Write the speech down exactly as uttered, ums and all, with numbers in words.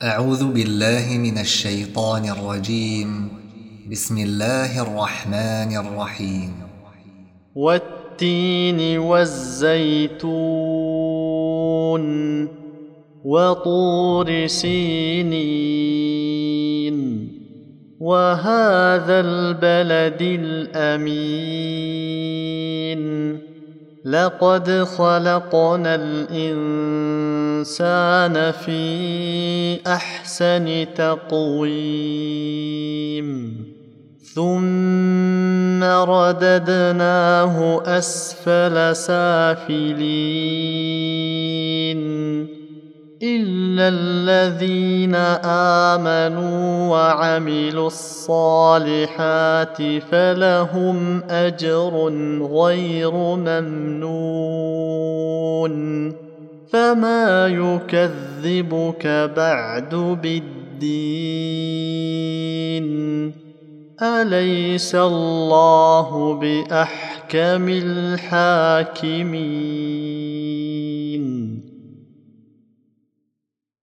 أعوذ بالله من الشيطان الرجيم. بسم الله الرحمن الرحيم. والتين والزيتون وطور سينين وهذا البلد الأمين لقد خلقنا الإنسان في أحسن تقويم ثم رددناه أسفل سافلين إلا الذين آمنوا وعملوا الصالحات فلهم أجر غير ممنون فما يكذبك بعد بالدين أليس الله بأحكم الحاكمين.